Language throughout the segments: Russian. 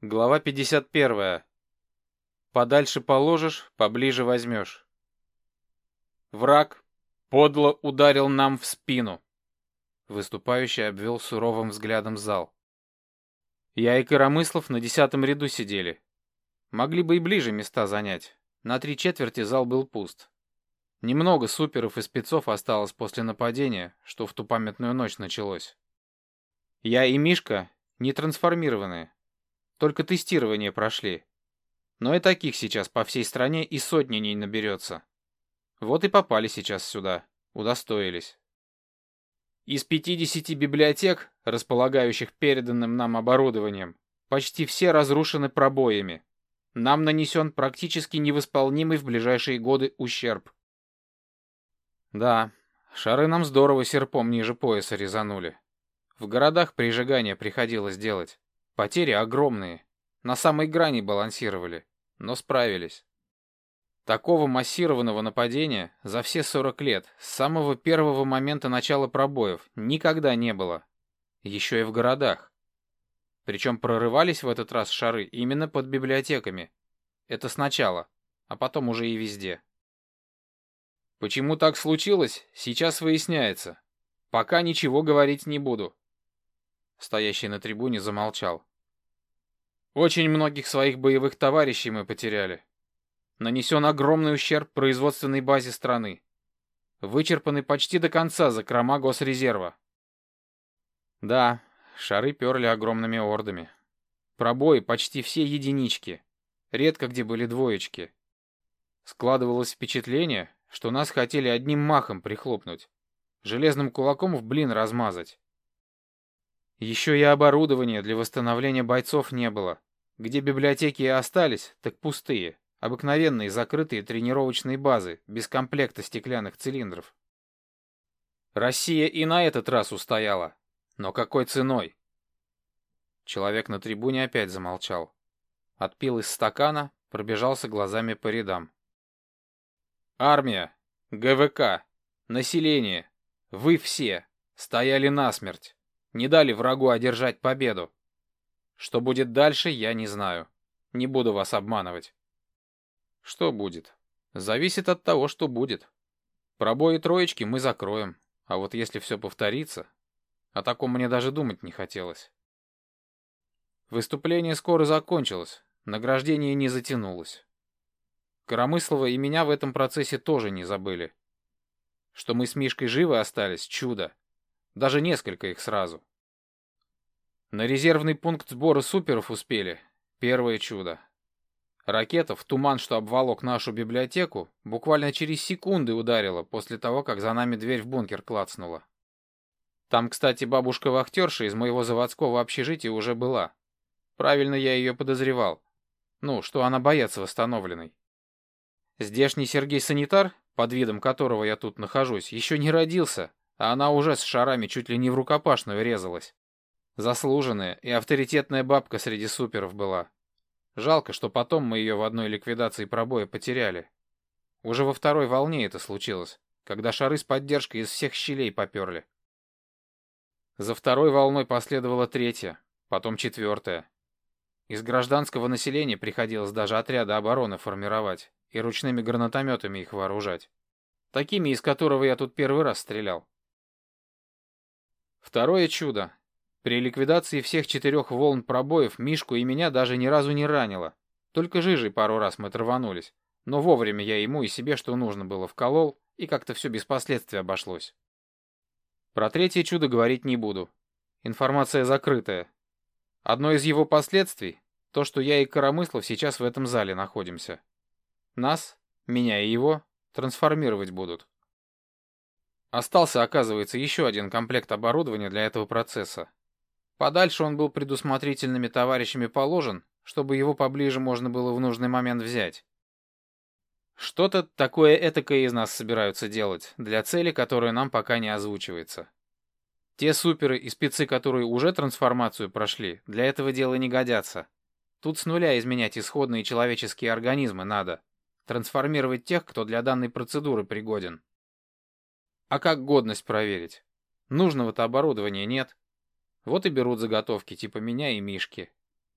Глава 51. Подальше положишь, поближе возьмешь. Враг подло ударил нам в спину. Выступающий обвел суровым взглядом зал. Я и Коромыслов на 10-м ряду сидели. Могли бы и ближе места занять. На 3/4 зал был пуст. Немного суперов и спецов осталось после нападения, что в ту памятную ночь началось. Я и Мишка не трансформированные. Только тестирование прошли. Но и таких сейчас по всей стране и сотни не наберется. Вот и попали сейчас сюда. Удостоились. Из 50 библиотек, располагающих переданным нам оборудованием, почти все разрушены пробоями. Нам нанесен практически невосполнимый в ближайшие годы ущерб. Да, шары нам здорово серпом ниже пояса резанули. В городах прижигание приходилось делать. Потери огромные. На самой грани балансировали, но справились. Такого массированного нападения за все 40 лет, с самого первого момента начала пробоев, никогда не было. Еще и в городах. Причем прорывались в этот раз шары именно под библиотеками. Это сначала, а потом уже и везде. Почему так случилось, сейчас выясняется. Пока ничего говорить не буду. Стоящий на трибуне замолчал. Очень многих своих боевых товарищей мы потеряли. Нанесен огромный ущерб производственной базе страны. Вычерпаны почти до конца закрома госрезерва. Да, шары перли огромными ордами. Пробои почти все единички. Редко где были двоечки. Складывалось впечатление, что нас хотели одним махом прихлопнуть. Железным кулаком в блин размазать. Еще и оборудования для восстановления бойцов не было. Где библиотеки и остались, так пустые. Обыкновенные закрытые тренировочные базы, без комплекта стеклянных цилиндров. Россия и на этот раз устояла. Но какой ценой? Человек на трибуне опять замолчал. Отпил из стакана, пробежался глазами по рядам. Армия, ГВК, население, вы все стояли насмерть. Не дали врагу одержать победу. Что будет дальше, я не знаю. Не буду вас обманывать. Что будет? Зависит от того, что будет. Пробои троечки мы закроем. А вот если все повторится... О таком мне даже думать не хотелось. Выступление скоро закончилось. Награждение не затянулось. Коромыслова и меня в этом процессе тоже не забыли. Что мы с Мишкой живы остались — чудо. Даже несколько их сразу. На резервный пункт сбора суперов успели. Первое чудо. Ракета в туман, что обволок нашу библиотеку, буквально через секунды ударила после того, как за нами дверь в бункер клацнула. Там, кстати, бабушка-вахтерша из моего заводского общежития уже была. Правильно я ее подозревал. Ну, что она боец восстановленной. Здешний Сергей-санитар, под видом которого я тут нахожусь, еще не родился, а она уже с шарами чуть ли не в рукопашную резалась. Заслуженная и авторитетная бабка среди суперов была. Жалко, что потом мы ее в одной ликвидации пробоя потеряли. Уже во второй волне это случилось, когда шары с поддержкой из всех щелей поперли. За второй волной последовала третья, потом четвертая. Из гражданского населения приходилось даже отряды обороны формировать и ручными гранатометами их вооружать. Такими, из которого я тут первый раз стрелял. Второе чудо. При ликвидации всех 4 волн пробоев Мишку и меня даже ни разу не ранило. Только жижей пару раз мы траванулись. Но вовремя я ему и себе что нужно было вколол, и как-то все без последствий обошлось. Про третье чудо говорить не буду. Информация закрытая. Одно из его последствий — то, что я и Коромыслов сейчас в этом зале находимся. Нас, меня и его, трансформировать будут. Остался, оказывается, еще один комплект оборудования для этого процесса. Подальше он был предусмотрительными товарищами положен, чтобы его поближе можно было в нужный момент взять. Что-то такое этакое из нас собираются делать, для цели, которая нам пока не озвучивается. Те суперы и спецы, которые уже трансформацию прошли, для этого дела не годятся. Тут с нуля изменять исходные человеческие организмы надо. Трансформировать тех, кто для данной процедуры пригоден. А как годность проверить? Нужного-то оборудования нет. Вот и берут заготовки типа меня и Мишки.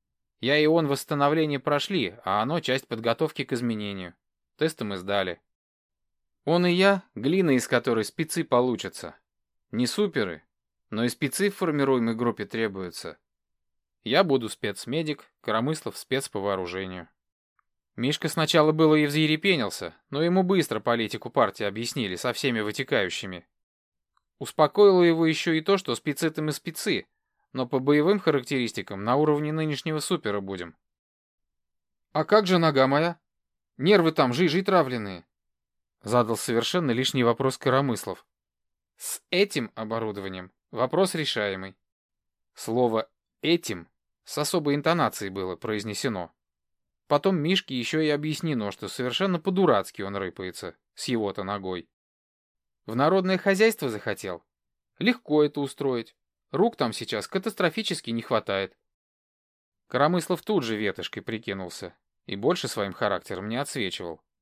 Я и он восстановление прошли, а оно часть подготовки к изменению. Тесты мы сдали. Он и я — глина, из которой спецы получатся. Не суперы, но и спецы в формируемой группе требуются. Я буду спецмедик, Коромыслов спец по вооружению. Мишка сначала было и взъерепенился, но ему быстро политику партии объяснили со всеми вытекающими. Успокоило его еще и то, что спецы-то мы спецы, но по боевым характеристикам на уровне нынешнего супера будем. «А как же нога моя? Нервы там жижей травленные», — задал совершенно лишний вопрос Коромыслов. «С этим оборудованием вопрос решаемый». Слово «этим» с особой интонацией было произнесено. Потом Мишке еще и объяснено, что совершенно по-дурацки он рыпается с его-то ногой. В народное хозяйство захотел? Легко это устроить. Рук там сейчас катастрофически не хватает. Коромыслов тут же ветошкой прикинулся и больше своим характером не отсвечивал.